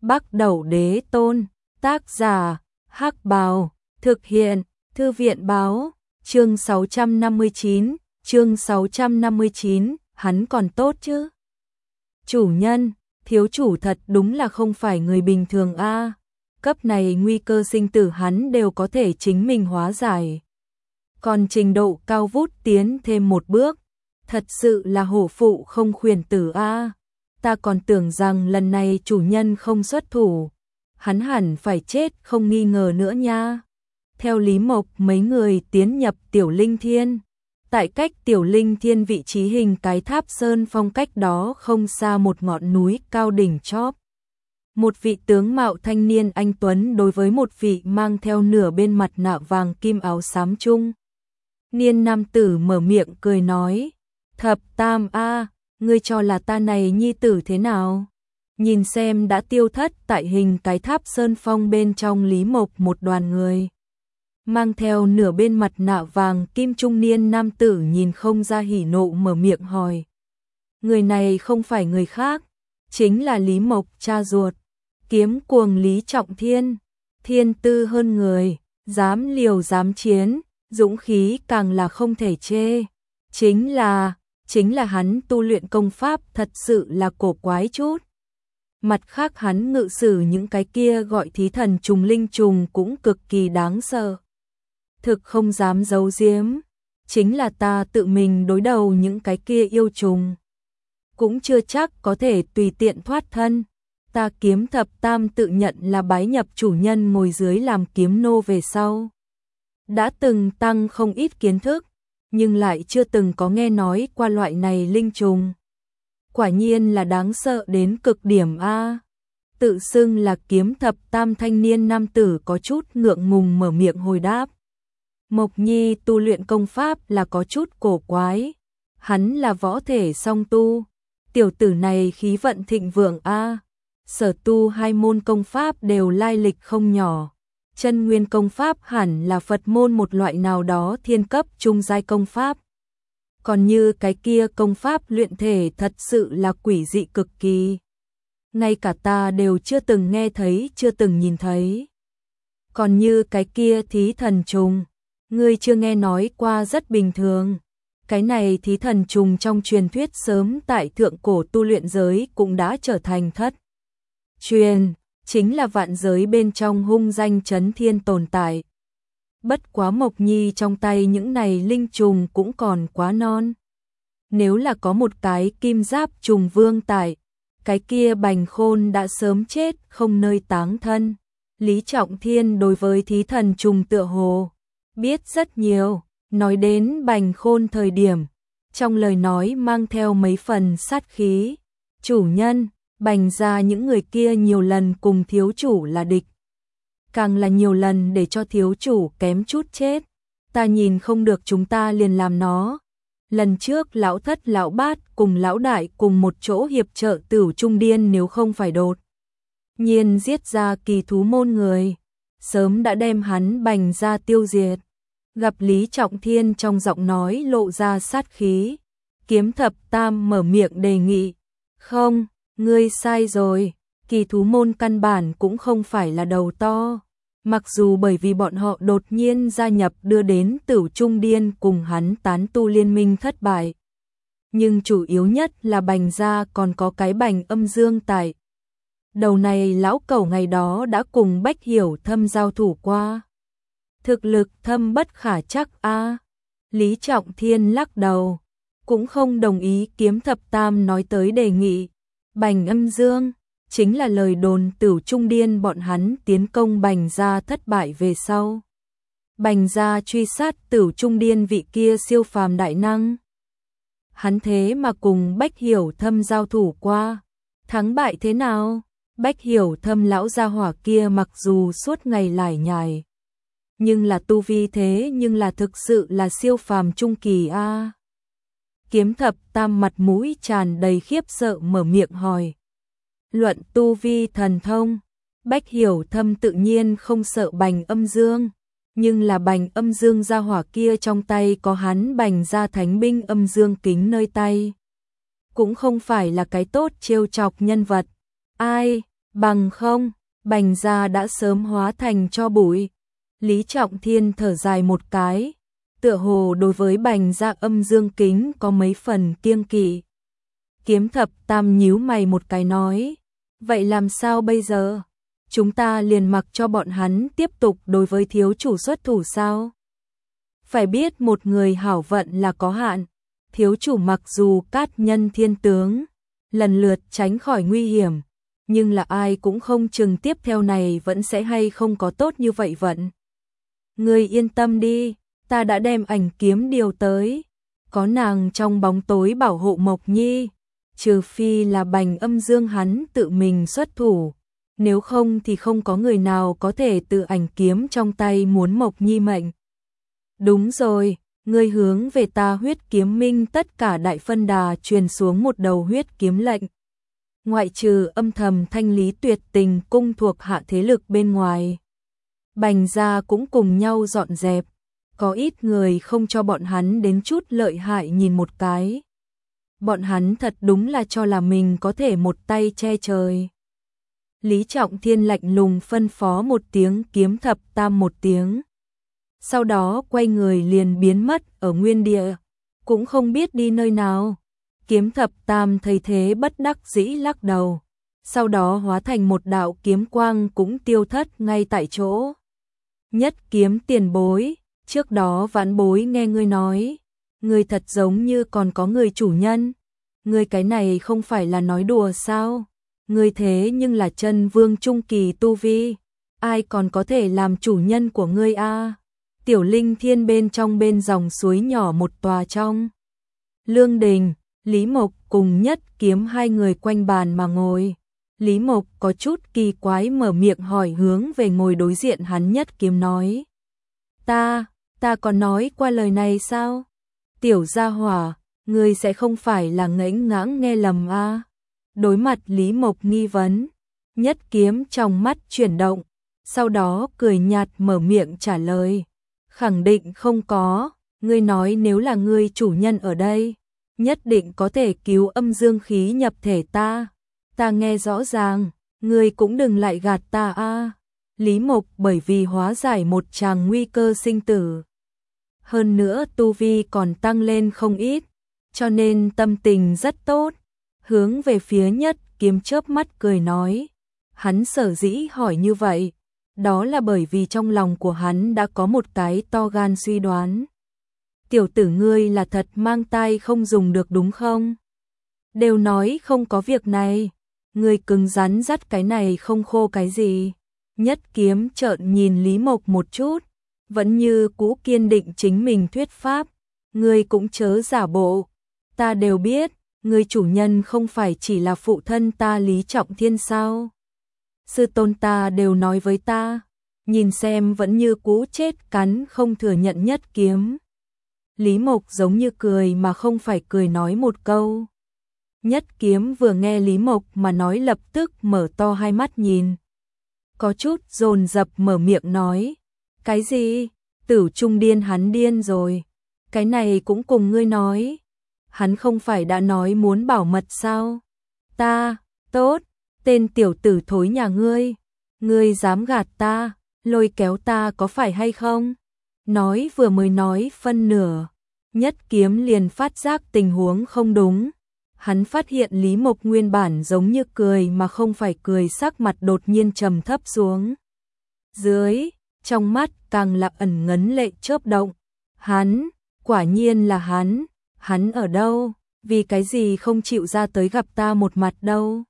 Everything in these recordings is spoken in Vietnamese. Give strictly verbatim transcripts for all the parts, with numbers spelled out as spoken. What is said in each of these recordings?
Bắc Đẩu Đế Tôn, tác giả, Hắc Bào, thực hiện, Thư viện báo, chương sáu trăm năm mươi chín, chương sáu trăm năm mươi chín, hắn còn tốt chứ? Chủ nhân, thiếu chủ thật đúng là không phải người bình thường a. Cấp này nguy cơ sinh tử hắn đều có thể chính mình hóa giải. Còn trình độ cao vút tiến thêm một bước, thật sự là hổ phụ không khuyển tử a. Ta còn tưởng rằng lần này chủ nhân không xuất thủ, hắn hẳn phải chết không nghi ngờ nữa nha. Theo Lý Mộc mấy người tiến nhập Tiểu Linh Thiên. Tại cách Tiểu Linh Thiên vị trí hình cái tháp sơn phong cách đó không xa một ngọn núi cao đỉnh chóp. Một vị tướng mạo thanh niên anh tuấn đối với một vị mang theo nửa bên mặt nạ vàng kim áo xám trung niên nam tử mở miệng cười nói: "Thập Tam a, ngươi cho là ta này nhi tử thế nào?" Nhìn xem đã tiêu thất tại hình cái tháp sơn phong bên trong Lý Mộc một đoàn người. Mang theo nửa bên mặt nạ vàng kim trung niên nam tử nhìn không ra hỉ nộ mở miệng hỏi. Người này không phải người khác, chính là Lý Mộc cha ruột, kiếm cuồng Lý Trọng Thiên. Thiên tư hơn người, dám liều dám chiến, dũng khí càng là không thể chê. Chính là, chính là hắn tu luyện công pháp thật sự là cổ quái chút. Mặt khác hắn ngự sử những cái kia gọi thí thần trùng linh trùng cũng cực kỳ đáng sợ. Thực không dám giấu giếm, chính là ta tự mình đối đầu những cái kia yêu trùng, cũng chưa chắc có thể tùy tiện thoát thân. Ta Kiếm Thập Tam tự nhận là bái nhập chủ nhân ngồi dưới làm kiếm nô về sau. Đã từng tăng không ít kiến thức, nhưng lại chưa từng có nghe nói qua loại này linh trùng. Quả nhiên là đáng sợ đến cực điểm a. Tự xưng là Kiếm Thập Tam thanh niên nam tử có chút ngượng ngùng mở miệng hồi đáp. Mộc Nhi tu luyện công pháp là có chút cổ quái, hắn là võ thể song tu, tiểu tử này khí vận thịnh vượng a, sở tu hai môn công pháp đều lai lịch không nhỏ. Chân nguyên công pháp hẳn là Phật môn một loại nào đó thiên cấp trung giai công pháp. Còn như cái kia công pháp luyện thể thật sự là quỷ dị cực kỳ. Ngay cả ta đều chưa từng nghe thấy, chưa từng nhìn thấy. Còn như cái kia thí thần trùng, ngươi chưa nghe nói qua rất bình thường. Cái này thí thần trùng trong truyền thuyết sớm tại thượng cổ tu luyện giới cũng đã trở thành thất truyền, chính là vạn giới bên trong hung danh chấn thiên tồn tại. Bất quá Mộc Nhi trong tay những này linh trùng cũng còn quá non. Nếu là có một cái kim giáp trùng vương tại, cái kia Bành Khôn đã sớm chết không nơi táng thân. Lý Trọng Thiên đối với thí thần trùng tựa hồ biết rất nhiều, nói đến Bành Khôn thời điểm, trong lời nói mang theo mấy phần sát khí. Chủ nhân, Bành gia những người kia nhiều lần cùng thiếu chủ là địch, càng là nhiều lần để cho thiếu chủ kém chút chết. Ta nhìn không được chúng ta liền làm nó. Lần trước lão thất lão bát cùng lão đại cùng một chỗ hiệp trợ Tửu Trung Điên, nếu không phải đột nhiên giết ra kỳ thú môn người, sớm đã đem hắn Bành gia tiêu diệt. Gặp Lý Trọng Thiên trong giọng nói lộ ra sát khí, Kiếm Thập Tam mở miệng đề nghị. Không, ngươi sai rồi, kỳ thú môn căn bản cũng không phải là đầu to. Mặc dù bởi vì bọn họ đột nhiên gia nhập đưa đến Tửu Trung Điên cùng hắn tán tu liên minh thất bại, nhưng chủ yếu nhất là Bành gia còn có cái Bành Âm Dương tại. Đầu này lão cẩu ngày đó đã cùng Bách Hiểu Thâm giao thủ qua. Thực lực thâm bất khả chắc a. Lý Trọng Thiên lắc đầu, cũng không đồng ý Kiếm Thập Tam nói tới đề nghị. Bành Âm Dương chính là lời đồn Tửu Trung Điên bọn hắn tiến công Bành gia thất bại về sau. Bành gia truy sát Tửu Trung Điên vị kia siêu phàm đại năng. Hắn thế mà cùng Bách Hiểu Thâm giao thủ qua. Thắng bại thế nào? Bách Hiểu Thâm lão gia hỏa kia mặc dù suốt ngày lải nhải, nhưng là tu vi thế nhưng là thực sự là siêu phàm trung kỳ a. Kiếm Thập Tam mặt mũi tràn đầy khiếp sợ mở miệng hỏi. Luận tu vi thần thông, Bách Hiểu Thâm tự nhiên không sợ Bành Âm Dương, nhưng là Bành Âm Dương gia hỏa kia trong tay có hắn Bành gia thánh binh Âm Dương kính nơi tay, cũng không phải là cái tốt trêu chọc nhân vật. Ai, Bằng không, Bành gia đã sớm hóa thành tro bụi. Lý Trọng Thiên thở dài một cái, tựa hồ đối với Bành gia âm dương kính có mấy phần kiêng kỵ. Kiếm Thập Tam nhíu mày một cái nói, vậy làm sao bây giờ? Chúng ta liền mặc cho bọn hắn tiếp tục đối với thiếu chủ xuất thủ sao? Phải biết một người hảo vận là có hạn, thiếu chủ mặc dù cát nhân thiên tướng, lần lượt tránh khỏi nguy hiểm, nhưng là ai cũng không chừng tiếp theo này vẫn sẽ hay không có tốt như vậy vận. Ngươi yên tâm đi, ta đã đem ảnh kiếm điều tới, có nàng trong bóng tối bảo hộ Mộc Nhi, trừ phi là Bành Âm Dương hắn tự mình xuất thủ, nếu không thì không có người nào có thể tự ảnh kiếm trong tay muốn Mộc Nhi mệnh. Đúng rồi, ngươi hướng về ta Huyết Kiếm Minh tất cả đại phân đà truyền xuống một đầu huyết kiếm lệnh. Ngoại trừ âm thầm thanh lý Tuyệt Tình cung thuộc hạ thế lực bên ngoài, Bành gia cũng cùng nhau dọn dẹp, có ít người không cho bọn hắn đến chút lợi hại nhìn một cái. Bọn hắn thật đúng là cho là mình có thể một tay che trời. Lý Trọng Thiên lạnh lùng phân phó một tiếng, Kiếm Thập Tam một tiếng. Sau đó quay người liền biến mất ở nguyên địa, cũng không biết đi nơi nào. Kiếm Thập Tam thấy thế bất đắc dĩ lắc đầu, sau đó hóa thành một đạo kiếm quang cũng tiêu thất ngay tại chỗ. Nhất Kiếm tiền bối, trước đó vãn bối nghe ngươi nói, ngươi thật giống như còn có người chủ nhân, ngươi cái này không phải là nói đùa sao? Ngươi thế nhưng là chân vương trung kỳ tu vi, ai còn có thể làm chủ nhân của ngươi a? Tiểu Linh Thiên bên trong bên dòng suối nhỏ một tòa trong lương đình, Lý Mộc cùng Nhất Kiếm hai người quanh bàn mà ngồi. Lý Mộc có chút kỳ quái mở miệng hỏi hướng về ngồi đối diện hắn. Nhất Kiếm nói, ta, ta còn nói qua lời này sao? Tiểu gia hỏa, ngươi sẽ không phải là ngẫnh ngãng nghe lầm a? Đối mặt Lý Mộc nghi vấn, Nhất Kiếm trong mắt chuyển động, sau đó cười nhạt mở miệng trả lời, khẳng định không có, ngươi nói nếu là ngươi chủ nhân ở đây, nhất định có thể cứu âm dương khí nhập thể ta. Ta nghe rõ ràng, ngươi cũng đừng lại gạt ta a. Lý Mộc bởi vì hóa giải một tràng nguy cơ sinh tử, hơn nữa tu vi còn tăng lên không ít, cho nên tâm tình rất tốt, hướng về phía Nhất Kiếm chớp mắt cười nói, hắn sở dĩ hỏi như vậy, đó là bởi vì trong lòng của hắn đã có một cái to gan suy đoán. Tiểu tử ngươi là thật mang tai không dùng được đúng không? Đều nói không có việc này, ngươi cứng rắn dắt cái này không khô cái gì. Nhất Kiếm trợn nhìn Lý Mộc một chút, vẫn như cũ kiên định chính mình thuyết pháp, ngươi cũng chớ giả bộ, ta đều biết, ngươi chủ nhân không phải chỉ là phụ thân ta Lý Trọng Thiên sao? Sư tôn ta đều nói với ta, nhìn xem vẫn như cũ chết cắn không thừa nhận. Nhất Kiếm. Lý Mộc giống như cười mà không phải cười nói một câu. Nhất Kiếm vừa nghe Lý Mộc mà nói lập tức mở to hai mắt nhìn. Có chút dồn dập mở miệng nói, cái gì? Tử Trung điên hắn điên rồi, cái này cũng cùng ngươi nói. Hắn không phải đã nói muốn bảo mật sao? Ta, tốt, tên tiểu tử thối nhà ngươi, ngươi dám gạt ta, lôi kéo ta có phải hay không? Nói vừa mới nói phân nửa, Nhất Kiếm liền phát giác tình huống không đúng. Hắn phát hiện Lý Mộc nguyên bản giống như cười mà không phải cười, sắc mặt đột nhiên trầm thấp xuống dưới, trong mắt càng là ẩn ngấn lệ chớp động. Hắn, quả nhiên là hắn, hắn ở đâu? Vì cái gì không chịu ra tới gặp ta một mặt đâu?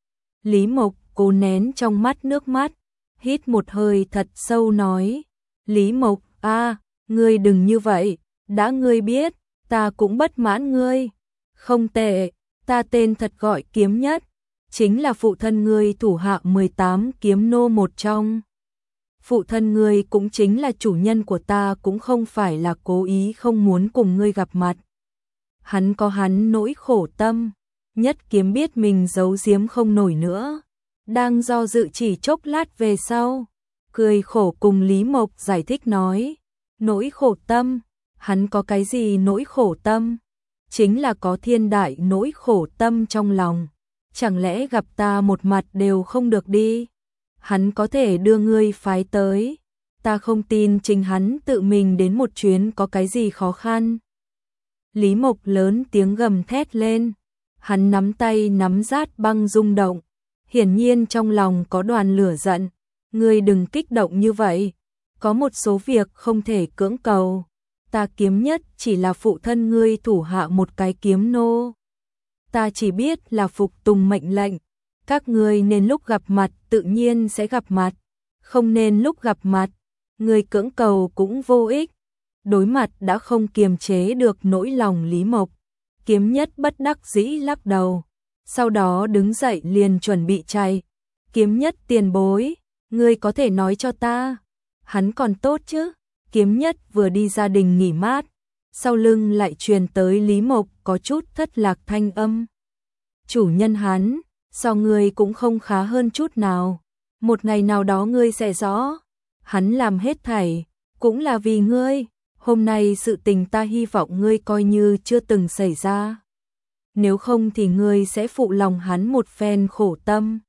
Lý Mộc cố nén trong mắt nước mắt, hít một hơi thật sâu nói, Lý Mộc, a, ngươi đừng như vậy, đã ngươi biết, ta cũng bất mãn ngươi. Không tệ, ta tên thật gọi Kiếm Nhất, chính là phụ thân ngươi thủ hạ mười tám kiếm nô một trong. Phụ thân ngươi cũng chính là chủ nhân của ta, cũng không phải là cố ý không muốn cùng ngươi gặp mặt. Hắn có hắn nỗi khổ tâm. Nhất Kiếm biết mình giấu giếm không nổi nữa, đang do dự chỉ chốc lát về sau, cười khổ cùng Lý Mộc giải thích nói, nỗi khổ tâm, hắn có cái gì nỗi khổ tâm? Chính là có thiên đại nỗi khổ tâm trong lòng, chẳng lẽ gặp ta một mặt đều không được đi? Hắn có thể đưa ngươi phái tới, ta không tin chính hắn tự mình đến một chuyến có cái gì khó khăn. Lý Mộc lớn tiếng gầm thét lên, hắn nắm tay nắm rát băng rung động, hiển nhiên trong lòng có đoàn lửa giận. Ngươi đừng kích động như vậy, có một số việc không thể cưỡng cầu, ta Kiếm Nhất chỉ là phụ thân ngươi thủ hạ một cái kiếm nô. Ta chỉ biết là phục tùng mệnh lệnh, các ngươi nên lúc gặp mặt tự nhiên sẽ gặp mặt, không nên lúc gặp mặt, ngươi cưỡng cầu cũng vô ích. Đối mặt đã không kiềm chế được nỗi lòng Lý Mộc, Kiếm Nhất bất đắc dĩ lắc đầu, sau đó đứng dậy liền chuẩn bị chạy. Kiếm Nhất tiền bối, ngươi có thể nói cho ta, hắn còn tốt chứ? Kiếm Nhất vừa đi gia đình nghỉ mát, sau lưng lại truyền tới Lý Mộc có chút thất lạc thanh âm. Chủ nhân hắn, sao ngươi cũng không khá hơn chút nào, một ngày nào đó ngươi sẽ rõ, hắn làm hết thảy, cũng là vì ngươi, hôm nay sự tình ta hy vọng ngươi coi như chưa từng xảy ra. Nếu không thì ngươi sẽ phụ lòng hắn một phen khổ tâm.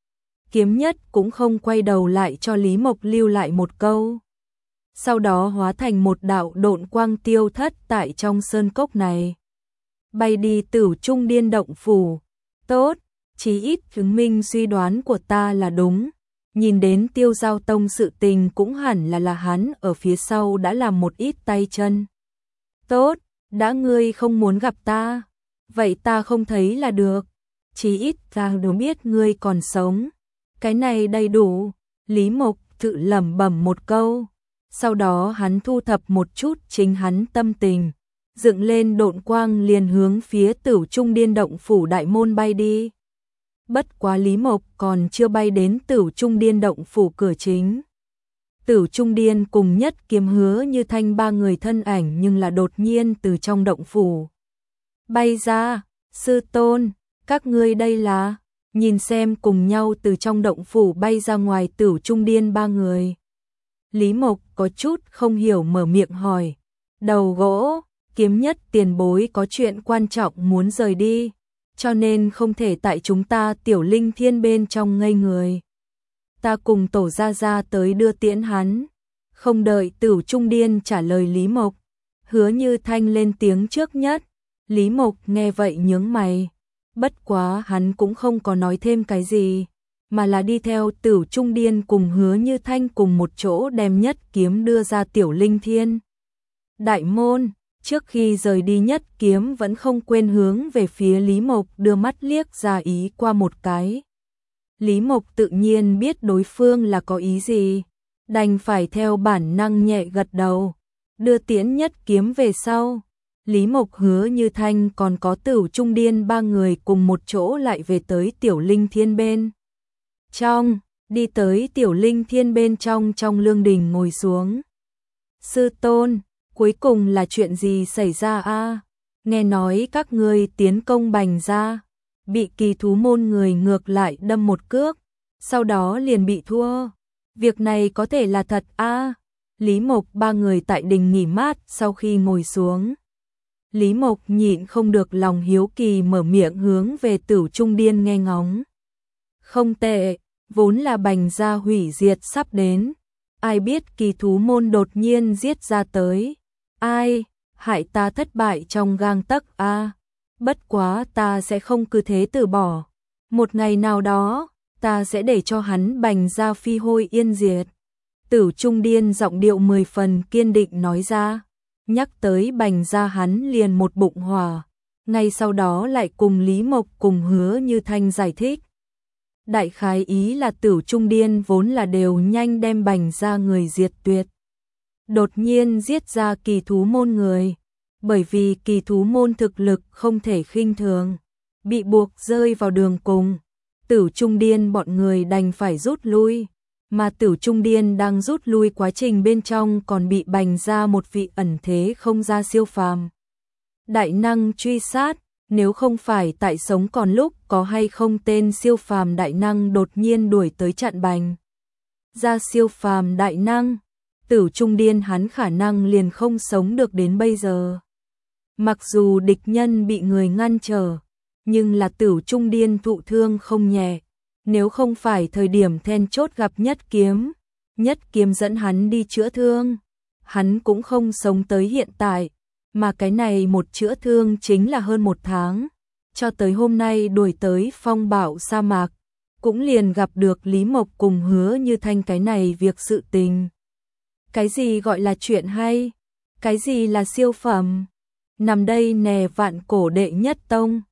Kiếm Nhất cũng không quay đầu lại cho Lý Mộc lưu lại một câu. Sau đó hóa thành một đạo độn quang tiêu thất tại trong sơn cốc này. Bay đi Tửu Trung Điên Động Phủ. Tốt, chí ít chứng minh suy đoán của ta là đúng. Nhìn đến Tiêu Giao Tông sự tình cũng hẳn là là hắn ở phía sau đã làm một ít tay chân. Tốt, đã ngươi không muốn gặp ta, vậy ta không thấy là được. Chí ít ta đều biết ngươi còn sống. Cái này đầy đủ. Lý Mộc tự lẩm bẩm một câu. Sau đó hắn thu thập một chút chính hắn tâm tình, dựng lên độn quang liền hướng phía Tửu Trung Điên Động Phủ đại môn bay đi. Bất quá Lý Mộc còn chưa bay đến Tửu Trung Điên Động Phủ cửa chính. Tửu Trung Điên cùng Nhất Kiếm Hứa Như Thanh ba người thân ảnh nhưng là đột nhiên từ trong động phủ bay ra. Sư tôn, các ngươi đây là? Nhìn xem cùng nhau từ trong động phủ bay ra ngoài Tửu Trung Điên ba người. Lý Mộc có chút không hiểu mở miệng hỏi. Đầu gỗ, Kiếm Nhất tiền bối có chuyện quan trọng muốn rời đi, cho nên không thể tại chúng ta Tiểu Linh Thiên bên trong ngây người. Ta cùng tổ gia gia tới đưa tiễn hắn. Không đợi Tửu Trung Điên trả lời Lý Mộc, Hứa Như Thanh lên tiếng trước nhất. Lý Mộc nghe vậy nhướng mày. Bất quá hắn cũng không có nói thêm cái gì, mà là đi theo Tửu Trung Điên cùng Hứa Như Thanh cùng một chỗ đem Nhất Kiếm đưa ra Tiểu Linh Thiên đại môn. Trước khi rời đi Nhất Kiếm vẫn không quên hướng về phía Lý Mộc đưa mắt liếc ra ý qua một cái. Lý Mộc tự nhiên biết đối phương là có ý gì, đành phải theo bản năng nhẹ gật đầu. Đưa tiễn Nhất Kiếm về sau, Lý Mộc Hứa Như Thanh còn có Tửu Trung Điên ba người cùng một chỗ lại về tới Tiểu Linh Thiên bên trong, đi tới Tiểu Linh Thiên bên trong trong lương đình ngồi xuống. Sư tôn, cuối cùng là chuyện gì xảy ra a? Nghe nói các ngươi tiến công Bành gia, bị Kỳ Thú môn người ngược lại đâm một cước, sau đó liền bị thua. Việc này có thể là thật a? Lý Mộc ba người tại đình nghỉ mát sau khi ngồi xuống. Lý Mộc nhịn không được lòng hiếu kỳ mở miệng hướng về Tửu Trung Điên nghe ngóng. Không tệ, vốn là Bành gia hủy diệt sắp đến, ai biết Kỳ Thú môn đột nhiên giết ra tới. Ai, hại ta thất bại trong gang tấc a. Bất quá ta sẽ không cứ thế từ bỏ. Một ngày nào đó, ta sẽ để cho hắn Bành gia phi hôi yên diệt. Tửu Trung Điên giọng điệu mười phần kiên định nói ra. Nhắc tới Bành gia hắn liền một bụng hỏa. Ngay sau đó lại cùng Lý Mộc cùng Hứa Như Thanh giải thích. Đại khái ý là Tửu Trung Điên vốn là đều nhanh đem Bành gia người diệt tuyệt. Đột nhiên giết ra Kỳ Thú môn người, bởi vì Kỳ Thú môn thực lực không thể khinh thường, bị buộc rơi vào đường cùng. Tửu Trung Điên bọn người đành phải rút lui, mà Tửu Trung Điên đang rút lui quá trình bên trong còn bị Bành ra một vị ẩn thế không ra siêu phàm đại năng truy sát. Nếu không phải tại sống còn lúc có hay không tên siêu phàm đại năng đột nhiên đuổi tới chặn Bành ra siêu phàm đại năng, Tửu Trung Điên hắn khả năng liền không sống được đến bây giờ. Mặc dù địch nhân bị người ngăn trở, nhưng là Tửu Trung Điên thụ thương không nhẹ, nếu không phải thời điểm then chốt gặp Nhất Kiếm, Nhất Kiếm dẫn hắn đi chữa thương, hắn cũng không sống tới hiện tại, mà cái này một chữa thương chính là hơn một tháng, cho tới hôm nay đuổi tới phong bạo sa mạc, cũng liền gặp được Lý Mộc cùng Hứa Như Thanh cái này việc sự tình. Cái gì gọi là chuyện hay? Cái gì là siêu phẩm? Nằm đây nè vạn cổ đệ nhất tông.